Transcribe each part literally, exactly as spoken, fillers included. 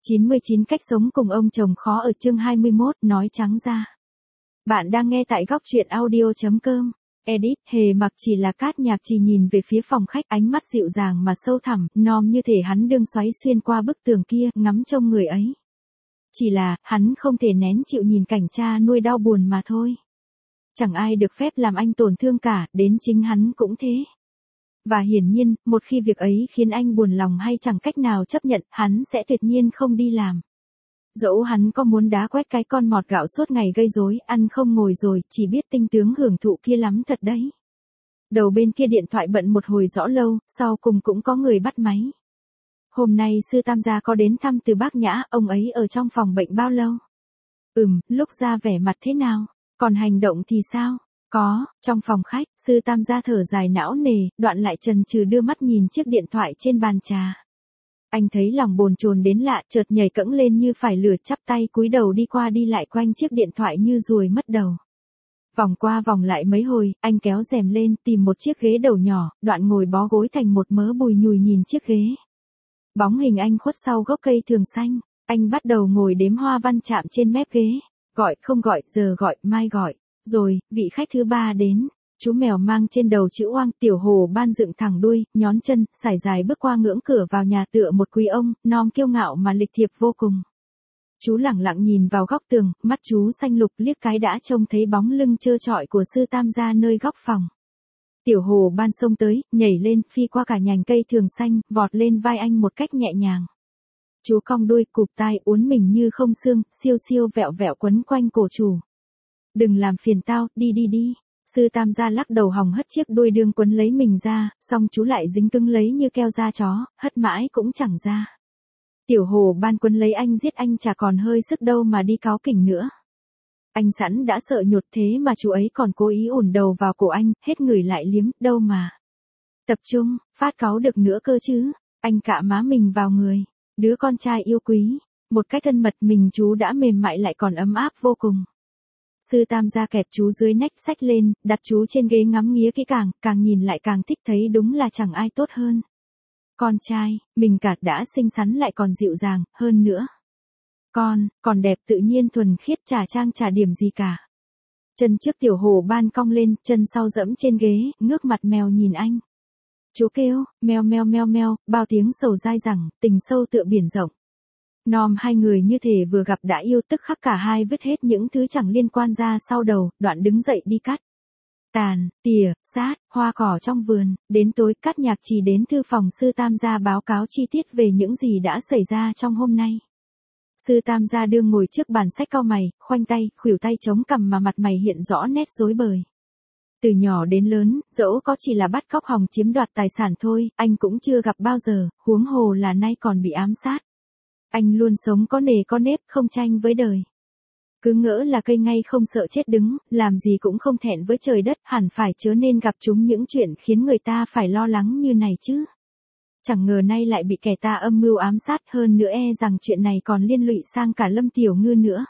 chín mươi chín cách sống cùng ông chồng khó ở chương hai mươi mốt, nói trắng ra. Bạn đang nghe tại góc truyện audio chấm com. Edit, Hề Mặc chỉ là Cát Nhạc Trì nhìn về phía phòng khách, ánh mắt dịu dàng mà sâu thẳm, nom như thể hắn đương xoáy xuyên qua bức tường kia, ngắm trông người ấy. Chỉ là, hắn không thể nén chịu nhìn cảnh cha nuôi đau buồn mà thôi. Chẳng ai được phép làm anh tổn thương cả, đến chính hắn cũng thế. Và hiển nhiên, một khi việc ấy khiến anh buồn lòng hay chẳng cách nào chấp nhận, hắn sẽ tuyệt nhiên không đi làm. Dẫu hắn có muốn đá quét cái con mọt gạo suốt ngày gây rối, ăn không ngồi rồi, chỉ biết tinh tướng hưởng thụ kia lắm thật đấy. Đầu bên kia điện thoại bận một hồi rõ lâu, sau cùng cũng có người bắt máy. Hôm nay sư Tam gia có đến thăm từ Bác Nhã, ông ấy ở trong phòng bệnh bao lâu? Ừm, lúc ra vẻ mặt thế nào? Còn hành động thì sao? Có, trong phòng khách, sư Tam gia thở dài não nề, đoạn lại chần chừ đưa mắt nhìn chiếc điện thoại trên bàn trà. Anh thấy lòng bồn chồn đến lạ, chợt nhảy cẫng lên như phải lửa, chắp tay cúi đầu đi qua đi lại quanh chiếc điện thoại như ruồi mất đầu. Vòng qua vòng lại mấy hồi, anh kéo rèm lên, tìm một chiếc ghế đầu nhỏ, đoạn ngồi bó gối thành một mớ bùi nhùi nhìn chiếc ghế. Bóng hình anh khuất sau gốc cây thường xanh, anh bắt đầu ngồi đếm hoa văn chạm trên mép ghế. Gọi, không gọi, giờ gọi, mai gọi. Rồi, vị khách thứ ba đến. Chú mèo mang trên đầu chữ oang, Tiểu Hồ Ban dựng thẳng đuôi, nhón chân, sải dài bước qua ngưỡng cửa vào nhà tựa một quý ông, nom kiêu ngạo mà lịch thiệp vô cùng. Chú lẳng lặng nhìn vào góc tường, mắt chú xanh lục liếc cái đã trông thấy bóng lưng trơ trọi của sư Tam gia nơi góc phòng. Tiểu Hồ Ban xông tới, nhảy lên, phi qua cả nhành cây thường xanh, vọt lên vai anh một cách nhẹ nhàng. Chú cong đuôi, cụp tai, uốn mình như không xương, siêu siêu vẹo vẹo quấn quanh cổ chủ. Đừng làm phiền tao, đi đi đi. Sư Tam gia lắc đầu hòng hất chiếc đuôi đương quấn lấy mình ra, xong chú lại dính cứng lấy như keo da chó, hất mãi cũng chẳng ra. Tiểu Hồ Ban quấn lấy anh giết anh chả còn hơi sức đâu mà đi cáu kỉnh nữa. Anh sẵn đã sợ nhột thế mà chú ấy còn cố ý ủn đầu vào cổ anh, hết người lại liếm, đâu mà. Tập trung, phát cáu được nữa cơ chứ. Anh cạ má mình vào người. Đứa con trai yêu quý. Một cách thân mật mình chú đã mềm mại lại còn ấm áp vô cùng. Sư Tam gia kẹp chú dưới nách xách lên, đặt chú trên ghế ngắm nghía kỹ càng, càng nhìn lại càng thích, thấy đúng là chẳng ai tốt hơn. Con trai, mình cả đã xinh xắn lại còn dịu dàng, hơn nữa. Con, còn đẹp tự nhiên thuần khiết, chả trang chả điểm gì cả. Chân trước Tiểu Hồ Ban cong lên, chân sau dẫm trên ghế, ngước mặt mèo nhìn anh. Chú kêu, meo meo meo meo, bao tiếng sầu dai dẳng, tình sâu tựa biển rộng. Nom hai người như thể vừa gặp đã yêu, tức khắc cả hai vứt hết những thứ chẳng liên quan ra sau đầu, đoạn đứng dậy đi cắt. Tàn, tỉa, sát, hoa cỏ trong vườn, đến tối Cát Nhạc Trì đến thư phòng sư Tam gia báo cáo chi tiết về những gì đã xảy ra trong hôm nay. Sư Tam gia đương ngồi trước bàn sách cau mày, khoanh tay, khuỷu tay chống cằm mà mặt mày hiện rõ nét rối bời. Từ nhỏ đến lớn, dẫu có chỉ là bắt cóc hòng chiếm đoạt tài sản thôi, anh cũng chưa gặp bao giờ, huống hồ là nay còn bị ám sát. Anh luôn sống có nề có nếp, không tranh với đời. Cứ ngỡ là cây ngay không sợ chết đứng, làm gì cũng không thẹn với trời đất, hẳn phải chớ nên gặp chúng những chuyện khiến người ta phải lo lắng như này chứ. Chẳng ngờ nay lại bị kẻ ta âm mưu ám sát, hơn nữa e rằng chuyện này còn liên lụy sang cả Lâm Tiểu Ngư nữa.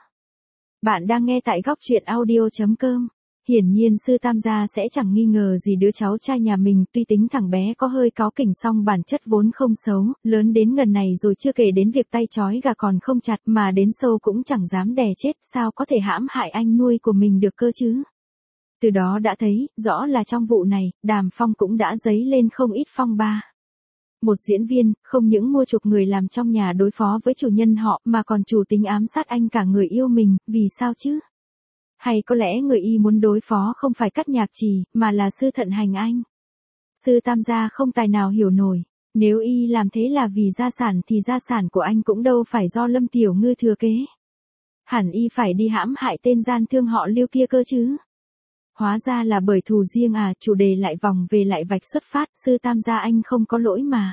Bạn đang nghe tại góc truyện audio chấm com. Hiển nhiên sư Tam gia sẽ chẳng nghi ngờ gì đứa cháu trai nhà mình, tuy tính thằng bé có hơi cáu kỉnh song bản chất vốn không xấu, lớn đến ngần này rồi chưa kể đến việc tay trói gà còn không chặt, mà đến sâu cũng chẳng dám đè chết, sao có thể hãm hại anh nuôi của mình được cơ chứ. Từ đó đã thấy, rõ là trong vụ này, Đàm Phong cũng đã dấy lên không ít phong ba. Một diễn viên, không những mua chuộc người làm trong nhà đối phó với chủ nhân họ, mà còn chủ tính ám sát anh cả người yêu mình, vì sao chứ? Hay có lẽ người y muốn đối phó không phải Cát Nhạc Trì, mà là sư Thận Hành anh. Sư Tam gia không tài nào hiểu nổi, nếu y làm thế là vì gia sản thì gia sản của anh cũng đâu phải do Lâm Tiểu Ngư thừa kế. Hẳn y phải đi hãm hại tên gian thương họ Lưu kia cơ chứ. Hóa ra là bởi thù riêng à, chủ đề lại vòng về lại vạch xuất phát, sư Tam gia anh không có lỗi mà.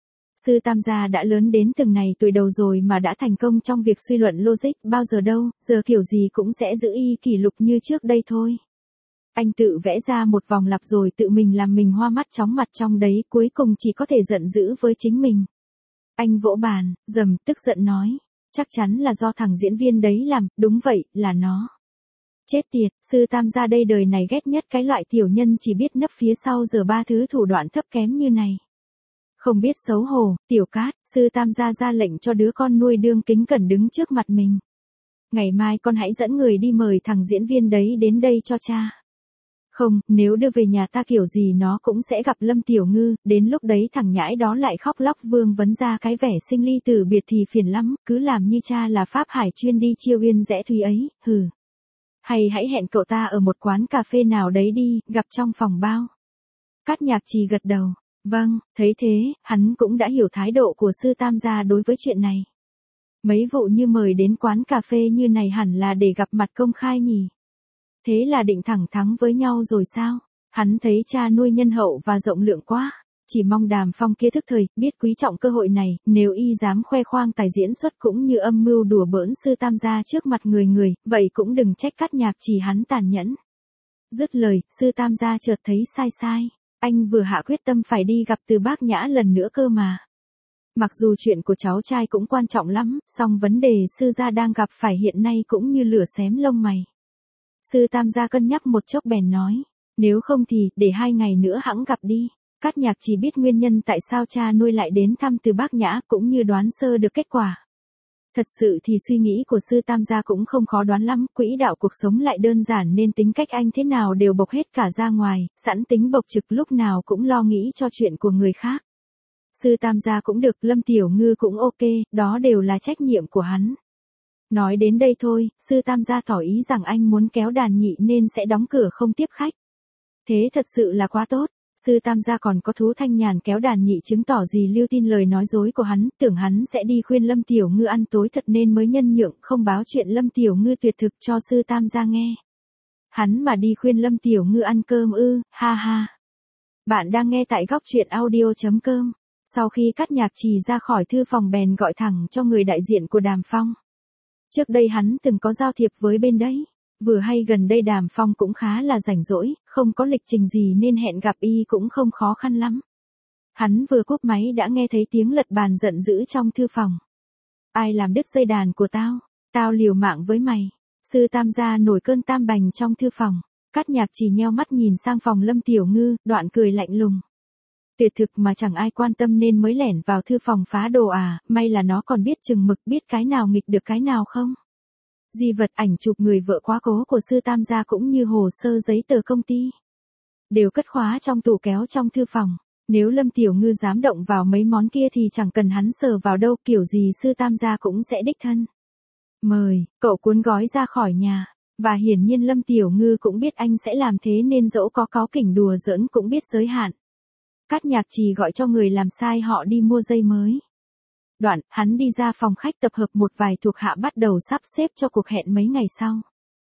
Sư Tam gia đã lớn đến từng này tuổi đầu rồi mà đã thành công trong việc suy luận logic, bao giờ đâu, giờ kiểu gì cũng sẽ giữ y kỷ lục như trước đây thôi. Anh tự vẽ ra một vòng lặp rồi tự mình làm mình hoa mắt chóng mặt trong đấy, cuối cùng chỉ có thể giận dữ với chính mình. Anh vỗ bàn, rầm, tức giận nói, chắc chắn là do thằng diễn viên đấy làm, đúng vậy, là nó. Chết tiệt, sư Tam gia đây đời này ghét nhất cái loại tiểu nhân chỉ biết nấp phía sau giờ ba thứ thủ đoạn thấp kém như này. Không biết xấu hổ, Tiểu Cát, sư tam gia ra lệnh cho đứa con nuôi đương kính cẩn đứng trước mặt mình. Ngày mai con hãy dẫn người đi mời thằng diễn viên đấy đến đây cho cha. Không, nếu đưa về nhà ta kiểu gì nó cũng sẽ gặp Lâm Tiểu Ngư, đến lúc đấy thằng nhãi đó lại khóc lóc vương vấn ra cái vẻ sinh ly tử biệt thì phiền lắm, cứ làm như cha là Pháp Hải chuyên đi chiêu uyên rẽ thùy ấy, hừ. Hay hãy hẹn cậu ta ở một quán cà phê nào đấy đi, gặp trong phòng bao. Cát Nhạc Trì gật đầu, vâng, thấy thế, hắn cũng đã hiểu thái độ của sư tam gia đối với chuyện này. Mấy vụ như mời đến quán cà phê như này hẳn là để gặp mặt công khai nhỉ. Thế là định thẳng thắng với nhau rồi sao? Hắn thấy cha nuôi nhân hậu và rộng lượng quá. Chỉ mong Đàm Phong kia thức thời, biết quý trọng cơ hội này, nếu y dám khoe khoang tài diễn xuất cũng như âm mưu đùa bỡn sư tam gia trước mặt người người, vậy cũng đừng trách Cát Nhạc Trì hắn tàn nhẫn. Dứt lời, sư tam gia chợt thấy sai sai. Anh vừa hạ quyết tâm phải đi gặp Từ Bác Nhã lần nữa cơ mà. Mặc dù chuyện của cháu trai cũng quan trọng lắm, song vấn đề sư gia đang gặp phải hiện nay cũng như lửa xém lông mày. Sư tam gia cân nhắc một chốc bèn nói, nếu không thì, để hai ngày nữa hẵng gặp đi. Cát Nhạc chỉ biết nguyên nhân tại sao cha nuôi lại đến thăm Từ Bác Nhã cũng như đoán sơ được kết quả. Thật sự thì suy nghĩ của sư tam gia cũng không khó đoán lắm, quỹ đạo cuộc sống lại đơn giản nên tính cách anh thế nào đều bộc hết cả ra ngoài, sẵn tính bộc trực lúc nào cũng lo nghĩ cho chuyện của người khác. Sư tam gia cũng được, Lâm Tiểu Ngư cũng ok, đó đều là trách nhiệm của hắn. Nói đến đây thôi, sư tam gia tỏ ý rằng anh muốn kéo đàn nhị nên sẽ đóng cửa không tiếp khách. Thế thật sự là quá tốt. Sư tam gia còn có thú thanh nhàn kéo đàn nhị chứng tỏ gì lưu tin lời nói dối của hắn, tưởng hắn sẽ đi khuyên Lâm Tiểu Ngư ăn tối thật nên mới nhân nhượng không báo chuyện Lâm Tiểu Ngư tuyệt thực cho sư tam gia nghe. Hắn mà đi khuyên Lâm Tiểu Ngư ăn cơm ư, ha ha. Bạn đang nghe tại góc truyện audio chấm com. Sau khi Cát Nhạc Trì ra khỏi thư phòng bèn gọi thẳng cho người đại diện của Đàm Phong. Trước đây hắn từng có giao thiệp với bên đấy. Vừa hay gần đây Đàm Phong cũng khá là rảnh rỗi, không có lịch trình gì nên hẹn gặp y cũng không khó khăn lắm. Hắn vừa cúp máy đã nghe thấy tiếng lật bàn giận dữ trong thư phòng. Ai làm đứt dây đàn của tao? Tao liều mạng với mày. Sư tam gia nổi cơn tam bành trong thư phòng. Cát Nhạc chỉ nheo mắt nhìn sang phòng Lâm Tiểu Ngư, đoạn cười lạnh lùng. Tuyệt thực mà chẳng ai quan tâm nên mới lẻn vào thư phòng phá đồ à, may là nó còn biết chừng mực, biết cái nào nghịch được cái nào không. Di vật ảnh chụp người vợ quá cố của sư tam gia cũng như hồ sơ giấy tờ công ty. Đều cất khóa trong tủ kéo trong thư phòng. Nếu Lâm Tiểu Ngư dám động vào mấy món kia thì chẳng cần hắn sờ vào đâu, kiểu gì sư tam gia cũng sẽ đích thân. Mời, cậu cuốn gói ra khỏi nhà. Và hiển nhiên Lâm Tiểu Ngư cũng biết anh sẽ làm thế nên dẫu có cáu kỉnh đùa giỡn cũng biết giới hạn. Cát Nhạc Trì gọi cho người làm sai họ đi mua dây mới. Đoạn, hắn đi ra phòng khách tập hợp một vài thuộc hạ bắt đầu sắp xếp cho cuộc hẹn mấy ngày sau.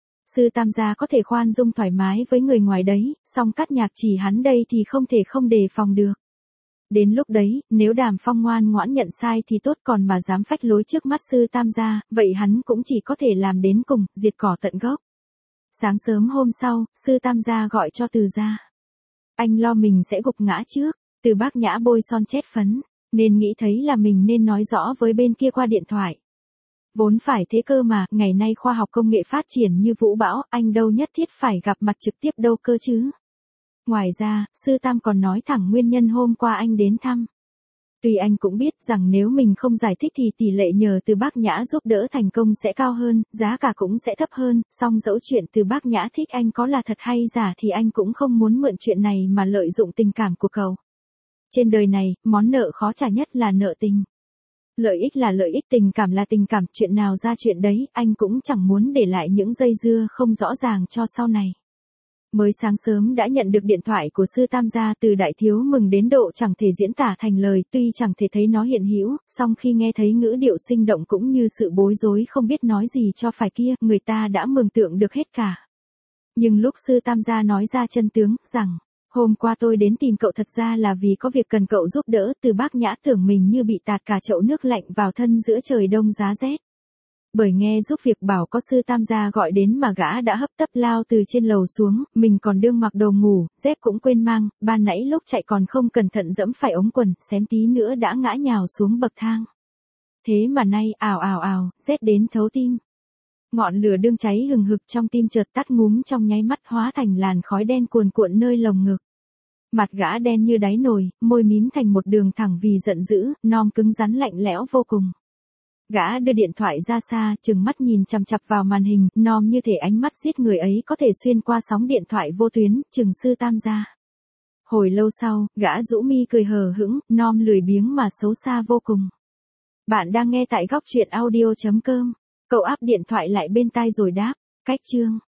Sư tam gia có thể khoan dung thoải mái với người ngoài đấy, song Cát Nhạc Trì hắn đây thì không thể không đề phòng được. Đến lúc đấy, nếu Đàm Phong ngoan ngoãn nhận sai thì tốt, còn mà dám phách lối trước mắt sư tam gia, vậy hắn cũng chỉ có thể làm đến cùng, diệt cỏ tận gốc. Sáng sớm hôm sau, sư tam gia gọi cho Từ gia. Anh lo mình sẽ gục ngã trước, Từ Bác Nhã bôi son chét phấn, nên nghĩ thấy là mình nên nói rõ với bên kia qua điện thoại. Vốn phải thế cơ mà, ngày nay khoa học công nghệ phát triển như vũ bão, anh đâu nhất thiết phải gặp mặt trực tiếp đâu cơ chứ. Ngoài ra, sư tam còn nói thẳng nguyên nhân hôm qua anh đến thăm. Tuy anh cũng biết rằng nếu mình không giải thích thì tỷ lệ nhờ Từ Bác Nhã giúp đỡ thành công sẽ cao hơn, giá cả cũng sẽ thấp hơn, song dẫu chuyện Từ Bác Nhã thích anh có là thật hay giả thì anh cũng không muốn mượn chuyện này mà lợi dụng tình cảm của cậu. Trên đời này, món nợ khó trả nhất là nợ tình. Lợi ích là lợi ích, tình cảm là tình cảm, chuyện nào ra chuyện đấy, anh cũng chẳng muốn để lại những dây dưa không rõ ràng cho sau này. Mới sáng sớm đã nhận được điện thoại của sư tam gia, Từ đại thiếu mừng đến độ chẳng thể diễn tả thành lời, tuy chẳng thể thấy nó hiện hữu, song khi nghe thấy ngữ điệu sinh động cũng như sự bối rối không biết nói gì cho phải kia, người ta đã mường tượng được hết cả. Nhưng lúc sư tam gia nói ra chân tướng, rằng, hôm qua tôi đến tìm cậu thật ra là vì có việc cần cậu giúp đỡ, Từ Bác Nhã tưởng mình như bị tạt cả chậu nước lạnh vào thân giữa trời đông giá rét. Bởi nghe giúp việc bảo có sư tam gia gọi đến mà gã đã hấp tấp lao từ trên lầu xuống, mình còn đương mặc đồ ngủ, dép cũng quên mang, ban nãy lúc chạy còn không cẩn thận dẫm phải ống quần, xém tí nữa đã ngã nhào xuống bậc thang. Thế mà nay, ào ào ào, rét đến thấu tim. Ngọn lửa đương cháy hừng hực trong tim chợt tắt ngúm trong nháy mắt, hóa thành làn khói đen cuồn cuộn nơi lồng ngực. Mặt gã đen như đáy nồi, môi mím thành một đường thẳng vì giận dữ, Nom cứng rắn lạnh lẽo vô cùng. Gã đưa điện thoại ra xa, trừng mắt nhìn chằm chằm vào màn hình, Nom như thể ánh mắt giết người ấy có thể xuyên qua sóng điện thoại vô tuyến, Trừng Sư Tam gia. Hồi lâu sau, gã rũ mi cười hờ hững, Nom lười biếng mà xấu xa vô cùng. Bạn đang nghe tại góc truyện audio chấm com. Cậu áp điện thoại lại bên tai rồi đáp, cách chương.